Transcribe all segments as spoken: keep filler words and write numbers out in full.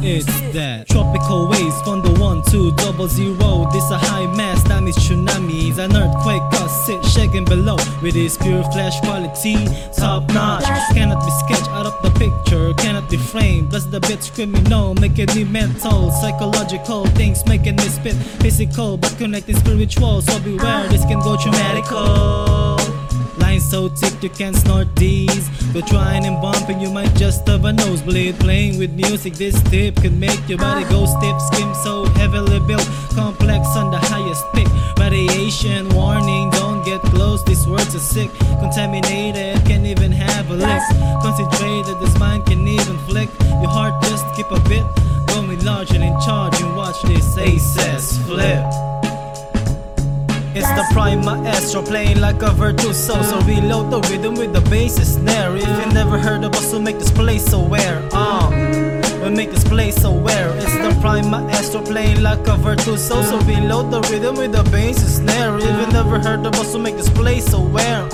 It's that tropical waves from the one to double zero. This a high mass, that means tsunamis. An earthquake us sit shaking below. With its pure flash quality, top notch. Cannot be sketched out of the picture, cannot be framed. Plus the bits criminal, making me mental. Psychological things making me spit physical, but connecting spiritual. So beware, this can go traumatical. Lines so thick you can't snort these. Go trying and bumping, you might just have a nosebleed. Playing with music this tip can make your body go stiff. Skin so heavily built, complex on the highest pick. Radiation warning, don't get close, these words are sick. Contaminated, can't even have a lick. Concentrated, this mind can even flick. Your heart just keep a bit going large and in charge. And watch this aces flip. It's the prime maestro playing like a virtuoso. So reload the rhythm with the bass and snare. If you never heard of us, we'll make this place aware. Uh, we'll make this place aware. It's the prime maestro playing like a virtuoso. So reload the rhythm with the bass and snare. If you never heard of us, we'll make this place aware.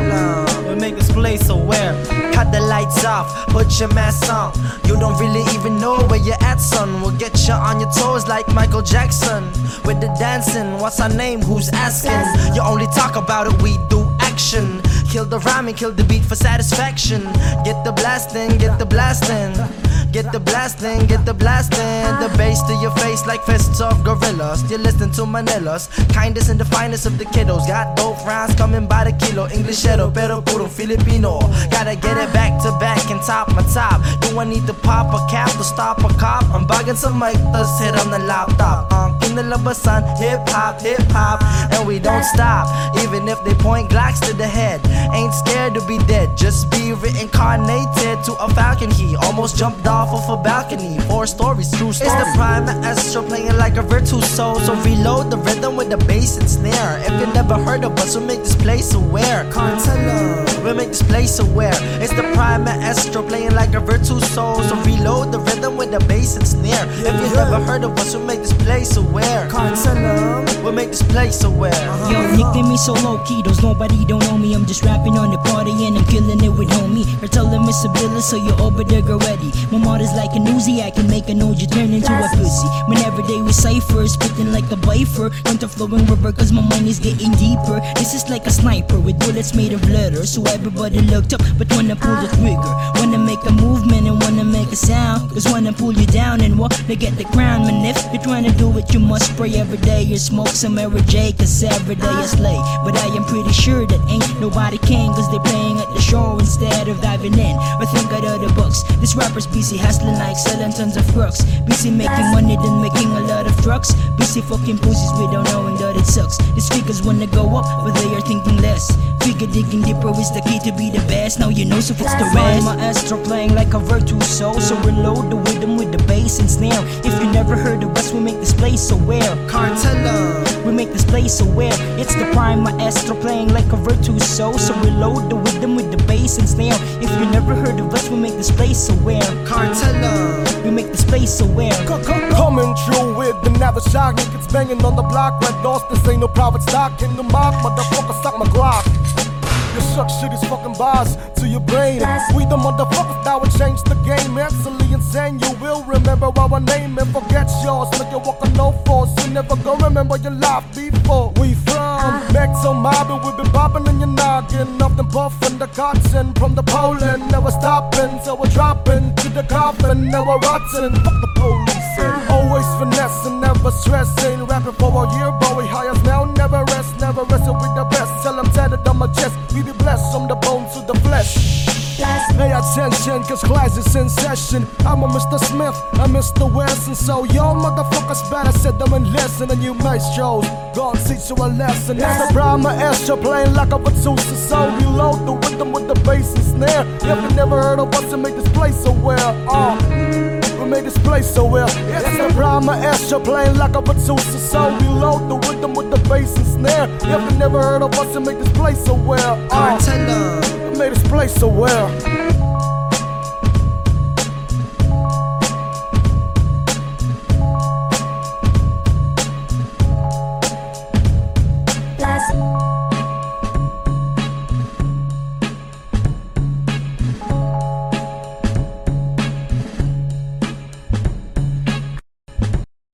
Uh, we'll make this place aware. Cut the lights off, put your mask on. You don't really even know where you're at, son. We'll get you on your toes like Michael Jackson. With the dancing, what's our name, who's asking? You only talk about it, we do action. Kill the rhyme and kill the beat for satisfaction. Get the blasting, get the blasting. Get the blasting, get the blasting. The bass to your face like fists of gorillas. You're listening to Manilas, kindest and the finest of the kiddos. Got dope rhymes coming by the kilo. Englishero, pero puro Filipino. Gotta get it back to back and top my top. Do I need to pop a cap to stop a cop? I'm bugging some mic, let's hit on the laptop. Um, kinalabasan, hip hop, hip hop. And we don't stop, even if they point Glocks to the head. Ain't scared to be dead, just be reincarnated to a falcon. He almost jumped off of a balcony. Four stories, true story. It's the prime maestro playing like a virtuoso. So reload the rhythm with the bass and snare. If you never heard of us, we'll make this place aware. Cartella, we'll make this place aware. It's the prime maestro playing like a virtuoso. So reload the rhythm with the bass and snare. If you never heard of us, we'll make this place aware. Cartella, we'll make this place aware. Yo, nickname me so low key, those nobody don't know me. I'm just rapping on the party and I'm killing it with homie. They're telling Mister Billa, so you over there get ready. My mother's like an Uzi, I can make an O G turn into a pussy. Whenever they recipher, spitting like a bifer. Into flowing rubber cause my mind is getting deeper. This is like a sniper with bullets made of leather. So everybody looked up but wanna pull the trigger. Wanna make a movement and wanna make a sound. Cause wanna pull you down and what? They get the crown. Man, if you're trying to do it, you must spray every day. You smoke some Mary J cause every day is late. But I am pretty sure that ain't nobody can. Cause they're playing at the show instead of diving in or think out of the books. This rapper's busy hustling like selling tons of crooks. Busy making money then making a lot of trucks. Busy fucking pussies without knowing that it sucks. The speakers wanna go up but they are thinking less. Figure digging deeper is the key to be the best. Now you know, so fix the rest. Maestro playing like a virtuoso. So reload the rhythm with the bass and snare. If you never heard of us, we make this place aware. Cartella, we make this place aware. It's the prime maestro playing like a virtuoso. So reload the rhythm with the bass and snare. If you never heard of us, we make this place aware. Cartella, we make this place aware. Coming through with the Navashog, niggas banging on the block. Red doors, this ain't no private stock. In the mob, motherfucker, suck my Glock. You suck shit is fucking bars to your brain. We the motherfuckers that will change the game. Absolutely insane, you will remember our name and forget yours. Make you walk on no force, you never gonna remember your life before. We from Mexico mob and we been bopping in your noggin. Off them puffin' the cotton from the Poland. Never stopping, so we're dropping to the coffin. Never rotten, fuck the police. Always finessing, never stressing. Rapping for a year, but we high as now. Never rest, never resting with the best. Tell them tatted on my chest. We be blessed from the bone to the flesh. Pay attention, cause class is in session. I'm a Mister Smith, I'm Mister Wesson. So y'all motherfuckers better sit them and listen. And you maestros, gonna teach you a lesson. It's the prime maestro playing like a virtuoso. So reload the rhythm with the bass and snare. If you never heard of us, and make this place aware. Uh, we make this place aware. It's the prime maestro playing like a virtuoso. So reload the rhythm with the bass and snare. If you never heard of us, and make this place aware. Uh, we make this place aware. Bless.